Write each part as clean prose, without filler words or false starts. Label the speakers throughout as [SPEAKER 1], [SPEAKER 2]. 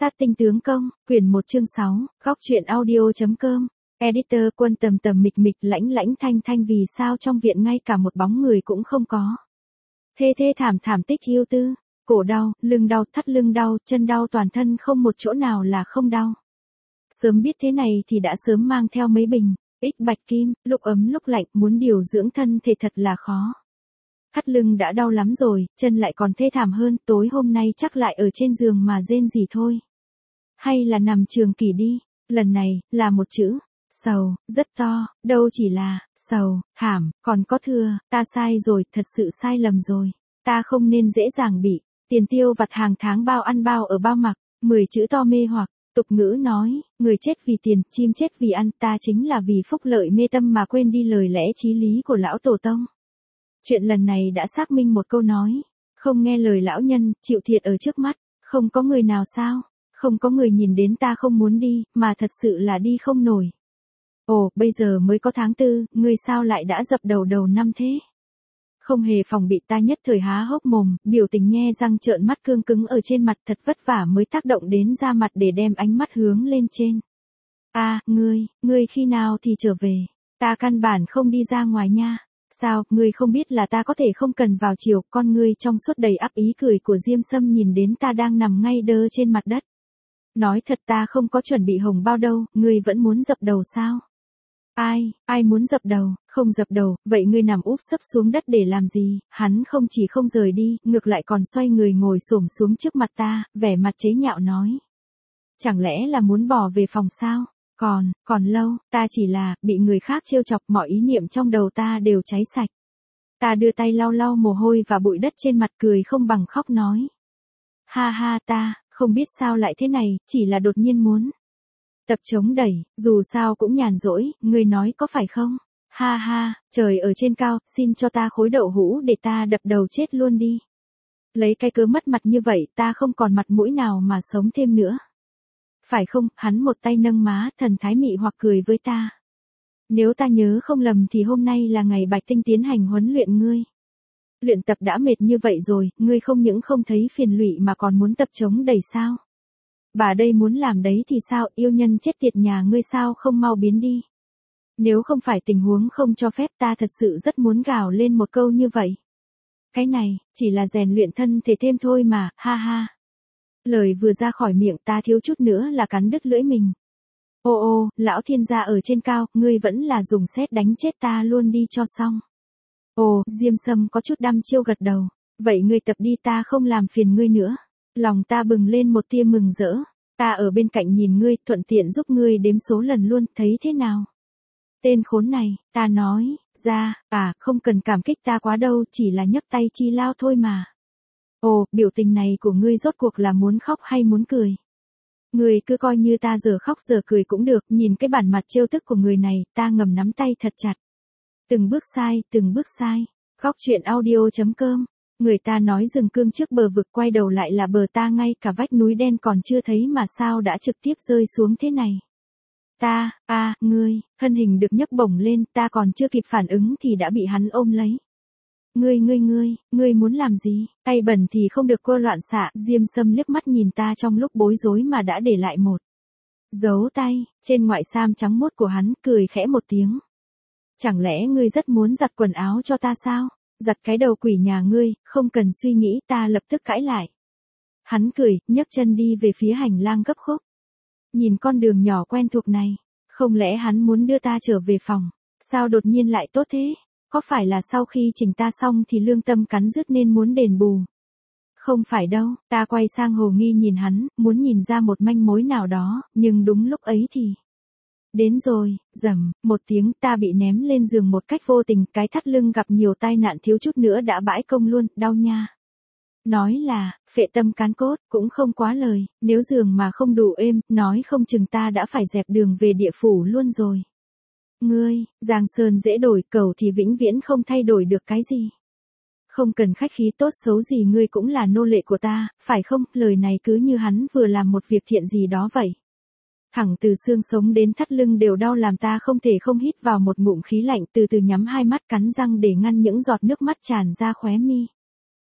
[SPEAKER 1] Sát tinh tướng công, quyển 1 chương 6, góc truyện audio.com, editor Quân tầm tầm mịch mịch lãnh lãnh thanh thanh vì sao trong viện ngay cả một bóng người cũng không có. Thê thê thảm thảm tích yêu tư, cổ đau, lưng đau, thắt lưng đau, chân đau toàn thân không một chỗ nào là không đau. Sớm biết thế này thì đã sớm mang theo mấy bình, ích bạch kim, lúc ấm lúc lạnh muốn điều dưỡng thân thể thật là khó. Thắt lưng đã đau lắm rồi, chân lại còn thê thảm hơn, tối hôm nay chắc lại ở trên giường mà rên gì thôi. Hay là nằm trường kỳ đi, lần này, là một chữ, sầu, rất to, đâu chỉ là, sầu, thảm, còn có thừa, ta sai rồi, thật sự sai lầm rồi. Ta không nên dễ dàng bị, tiền tiêu vặt hàng tháng bao ăn bao ở bao mặc, 10 chữ to mê hoặc, tục ngữ nói, người chết vì tiền, chim chết vì ăn, ta chính là vì phúc lợi mê tâm mà quên đi lời lẽ chí lý của lão tổ tông. Chuyện lần này đã xác minh một câu nói, không nghe lời lão nhân, chịu thiệt ở trước mắt, không có người nào sao, không có người nhìn đến ta không muốn đi, mà thật sự là đi không nổi. Ồ, bây giờ mới có tháng 4, ngươi sao lại đã dập đầu đầu năm thế? Không hề phòng bị ta nhất thời há hốc mồm, biểu tình nhe răng trợn mắt cương cứng ở trên mặt thật vất vả mới tác động đến da mặt để đem ánh mắt hướng lên trên. Ngươi khi nào thì trở về, ta căn bản không đi ra ngoài nha. Sao, ngươi không biết là ta có thể không cần vào chiều, con ngươi trong suốt đầy áp ý cười của Diêm Sâm nhìn đến ta đang nằm ngay đơ trên mặt đất. Nói thật ta không có chuẩn bị hồng bao đâu, ngươi vẫn muốn dập đầu sao? Ai muốn dập đầu, không dập đầu, vậy ngươi nằm úp sấp xuống đất để làm gì? Hắn không chỉ không rời đi, ngược lại còn xoay người ngồi xổm xuống trước mặt ta, vẻ mặt chế nhạo nói. Chẳng lẽ là muốn bỏ về phòng sao? Còn lâu, ta chỉ là, bị người khác trêu chọc mọi ý niệm trong đầu ta đều cháy sạch. Ta đưa tay lau lau mồ hôi và bụi đất trên mặt cười không bằng khóc nói. Ha ta, không biết sao lại thế này, chỉ là đột nhiên muốn. Tập chống đẩy, dù sao cũng nhàn rỗi, ngươi nói có phải không? Ha, trời ở trên cao, xin cho ta khối đậu hũ để ta đập đầu chết luôn đi. Lấy cái cớ mất mặt như vậy ta không còn mặt mũi nào mà sống thêm nữa. Phải không, hắn một tay nâng má, thần thái mị hoặc cười với ta. Nếu ta nhớ không lầm thì hôm nay là ngày Bạch Tinh tiến hành huấn luyện ngươi. Luyện tập đã mệt như vậy rồi, ngươi không những không thấy phiền lụy mà còn muốn tập chống đẩy sao? Bà đây muốn làm đấy thì sao, yêu nhân chết tiệt nhà ngươi sao không mau biến đi. Nếu không phải tình huống không cho phép ta thật sự rất muốn gào lên một câu như vậy. Cái này, chỉ là rèn luyện thân thể thêm thôi mà, ha. Lời vừa ra khỏi miệng ta thiếu chút nữa là cắn đứt lưỡi mình. Ô, lão thiên gia ở trên cao, ngươi vẫn là dùng sét đánh chết ta luôn đi cho xong. Ồ, Diêm Sâm có chút đăm chiêu gật đầu. Vậy ngươi tập đi ta không làm phiền ngươi nữa. Lòng ta bừng lên một tia mừng rỡ. Ta ở bên cạnh nhìn ngươi, thuận tiện giúp ngươi đếm số lần luôn, thấy thế nào? Tên khốn này, ta nói, không cần cảm kích ta quá đâu, chỉ là nhấc tay chi lao thôi mà. Ồ, biểu tình này của ngươi rốt cuộc là muốn khóc hay muốn cười? Ngươi cứ coi như ta giờ khóc giờ cười cũng được, nhìn cái bản mặt trêu tức của người này, ta ngầm nắm tay thật chặt. Từng bước sai. Góc truyện audio.com. Người ta nói rừng cương trước bờ vực quay đầu lại là bờ ta ngay cả vách núi đen còn chưa thấy mà sao đã trực tiếp rơi xuống thế này. Ngươi, thân hình được nhấc bổng lên, ta còn chưa kịp phản ứng thì đã bị hắn ôm lấy. Ngươi muốn làm gì? Tay bẩn thì không được cô loạn xạ, Diêm Sâm liếc mắt nhìn ta trong lúc bối rối mà đã để lại một dấu tay, trên ngoại sam trắng muốt của hắn, cười khẽ một tiếng. Chẳng lẽ ngươi rất muốn giặt quần áo cho ta sao? Giặt cái đầu quỷ nhà ngươi, không cần suy nghĩ ta lập tức cãi lại. Hắn cười, nhấc chân đi về phía hành lang gấp khúc. Nhìn con đường nhỏ quen thuộc này, không lẽ hắn muốn đưa ta trở về phòng? Sao đột nhiên lại tốt thế? Có phải là sau khi chỉnh ta xong thì lương tâm cắn rứt nên muốn đền bù? Không phải đâu, ta quay sang hồ nghi nhìn hắn, muốn nhìn ra một manh mối nào đó, nhưng đúng lúc ấy thì... Đến rồi, rầm, một tiếng ta bị ném lên giường một cách vô tình, cái thắt lưng gặp nhiều tai nạn thiếu chút nữa đã bãi công luôn, đau nha. Nói là, phệ tâm cán cốt, cũng không quá lời, nếu giường mà không đủ êm, nói không chừng ta đã phải dẹp đường về địa phủ luôn rồi. Ngươi, Giang Sơn dễ đổi, cầu thì vĩnh viễn không thay đổi được cái gì. Không cần khách khí tốt xấu gì ngươi cũng là nô lệ của ta, phải không? Lời này cứ như hắn vừa làm một việc thiện gì đó vậy. Thẳng từ xương sống đến thắt lưng đều đau làm ta không thể không hít vào một ngụm khí lạnh, từ từ nhắm hai mắt cắn răng để ngăn những giọt nước mắt tràn ra khóe mi.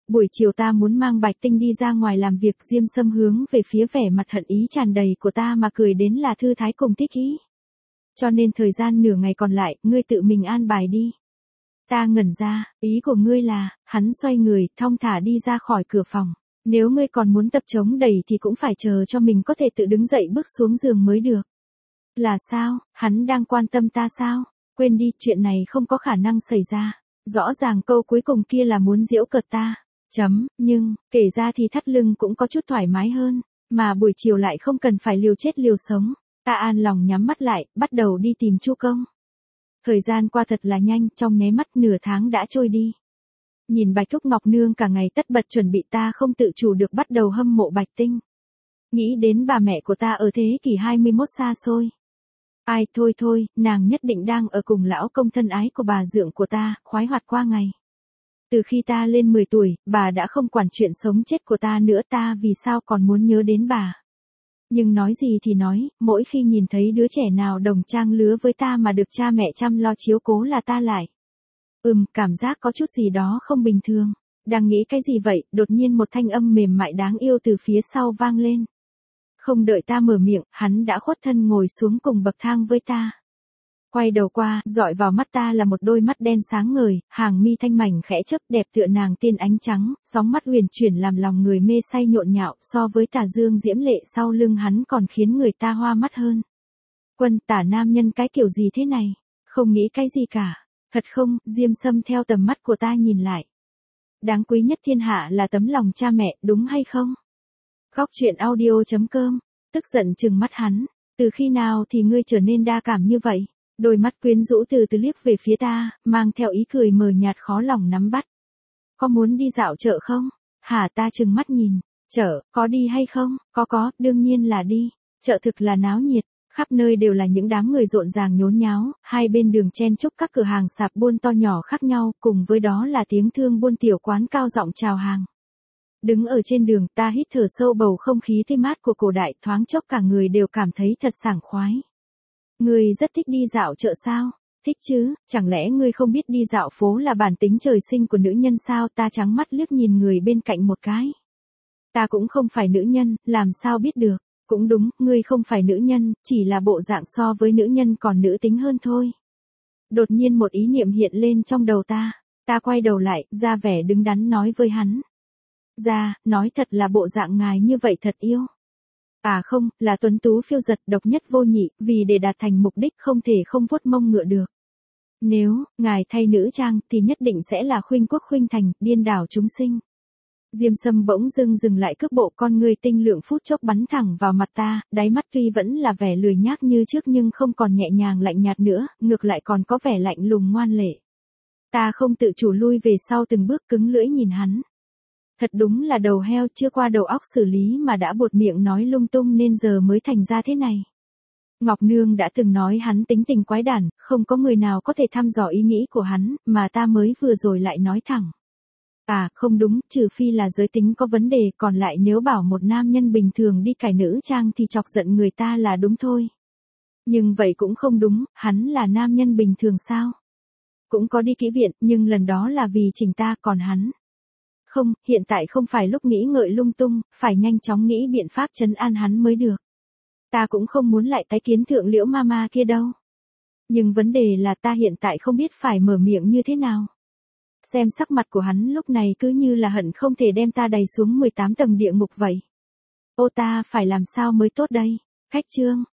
[SPEAKER 1] Buổi chiều ta muốn mang Bạch Tinh đi ra ngoài làm việc, Diêm Sâm hướng về phía vẻ mặt hận ý tràn đầy của ta mà cười đến là thư thái cùng thích ý. Cho nên thời gian nửa ngày còn lại, ngươi tự mình an bài đi. Ta ngẩn ra, ý của ngươi là, hắn xoay người, thong thả đi ra khỏi cửa phòng. Nếu ngươi còn muốn tập chống đẩy thì cũng phải chờ cho mình có thể tự đứng dậy bước xuống giường mới được. Là sao, hắn đang quan tâm ta sao? Quên đi, chuyện này không có khả năng xảy ra. Rõ ràng câu cuối cùng kia là muốn giễu cợt ta. Nhưng, kể ra thì thắt lưng cũng có chút thoải mái hơn. Mà buổi chiều lại không cần phải liều chết liều sống. Ta an lòng nhắm mắt lại, bắt đầu đi tìm Chu Công. Thời gian qua thật là nhanh, trong nháy mắt nửa tháng đã trôi đi. Nhìn Bạch Thúc Ngọc Nương cả ngày tất bật chuẩn bị, ta không tự chủ được bắt đầu hâm mộ Bạch Tinh. Nghĩ đến bà mẹ của ta ở thế kỷ 21 xa xôi. Ai thôi, nàng nhất định đang ở cùng lão công thân ái của bà dượng của ta, khoái hoạt qua ngày. Từ khi ta lên 10 tuổi, bà đã không quản chuyện sống chết của ta nữa, ta vì sao còn muốn nhớ đến bà. Nhưng nói gì thì nói, mỗi khi nhìn thấy đứa trẻ nào đồng trang lứa với ta mà được cha mẹ chăm lo chiếu cố là ta lại. Cảm giác có chút gì đó không bình thường. Đang nghĩ cái gì vậy, đột nhiên một thanh âm mềm mại đáng yêu từ phía sau vang lên. Không đợi ta mở miệng, hắn đã khuất thân ngồi xuống cùng bậc thang với ta. Quay đầu qua, dọi vào mắt ta là một đôi mắt đen sáng ngời, hàng mi thanh mảnh khẽ chớp đẹp tựa nàng tiên ánh trắng, sóng mắt huyền chuyển làm lòng người mê say nhộn nhạo, so với tà dương diễm lệ sau lưng hắn còn khiến người ta hoa mắt hơn. Quân, tả nam nhân cái kiểu gì thế này? Không nghĩ cái gì cả. Thật không? Diêm Sâm theo tầm mắt của ta nhìn lại. Đáng quý nhất thiên hạ là tấm lòng cha mẹ, đúng hay không? Góc truyện audio.com, tức giận trừng mắt hắn. Từ khi nào thì ngươi trở nên đa cảm như vậy? Đôi mắt quyến rũ từ từ liếc về phía ta, mang theo ý cười mờ nhạt khó lòng nắm bắt. Có muốn đi dạo chợ không? Hả, ta trừng mắt nhìn. Chợ, có đi hay không? Có, đương nhiên là đi. Chợ thực là náo nhiệt. Khắp nơi đều là những đám người rộn ràng nhốn nháo, hai bên đường chen chúc các cửa hàng sạp buôn to nhỏ khác nhau, cùng với đó là tiếng thương buôn tiểu quán cao giọng chào hàng. Đứng ở trên đường, ta hít thở sâu bầu không khí tươi mát của cổ đại, thoáng chốc cả người đều cảm thấy thật sảng khoái. Ngươi rất thích đi dạo chợ sao? Thích chứ, chẳng lẽ ngươi không biết đi dạo phố là bản tính trời sinh của nữ nhân sao? Ta trắng mắt liếc nhìn người bên cạnh một cái. Ta cũng không phải nữ nhân, làm sao biết được? Cũng đúng, ngươi không phải nữ nhân, chỉ là bộ dạng so với nữ nhân còn nữ tính hơn thôi. Đột nhiên một ý niệm hiện lên trong đầu ta. Ta quay đầu lại, ra vẻ đứng đắn nói với hắn. Nói thật là bộ dạng ngài như vậy thật yêu. À không, là tuấn tú phiêu giật độc nhất vô nhị, vì để đạt thành mục đích không thể không vuốt mông ngựa được. Nếu, ngài thay nữ trang, thì nhất định sẽ là khuynh quốc khuynh thành, điên đảo chúng sinh. Diêm Sâm bỗng dưng dừng lại cước bộ, con người tinh lượng phút chốc bắn thẳng vào mặt ta, đáy mắt tuy vẫn là vẻ lười nhác như trước nhưng không còn nhẹ nhàng lạnh nhạt nữa, ngược lại còn có vẻ lạnh lùng ngoan lệ. Ta không tự chủ lui về sau từng bước, cứng lưỡi nhìn hắn. Thật đúng là đầu heo chưa qua đầu óc xử lý mà đã buột miệng nói lung tung nên giờ mới thành ra thế này. Ngọc Nương đã từng nói hắn tính tình quái đản, không có người nào có thể thăm dò ý nghĩ của hắn, mà ta mới vừa rồi lại nói thẳng. À, không đúng, trừ phi là giới tính có vấn đề, còn lại nếu bảo một nam nhân bình thường đi cải nữ trang thì chọc giận người ta là đúng thôi. Nhưng vậy cũng không đúng, hắn là nam nhân bình thường sao? Cũng có đi kỹ viện, nhưng lần đó là vì chỉnh ta, còn hắn. Không, hiện tại không phải lúc nghĩ ngợi lung tung, phải nhanh chóng nghĩ biện pháp trấn an hắn mới được. Ta cũng không muốn lại tái kiến thượng Liễu Mama kia đâu. Nhưng vấn đề là ta hiện tại không biết phải mở miệng như thế nào. Xem sắc mặt của hắn lúc này cứ như là hận không thể đem ta đày xuống 18 tầng địa ngục vậy. Ô, ta phải làm sao mới tốt đây? Khách trương,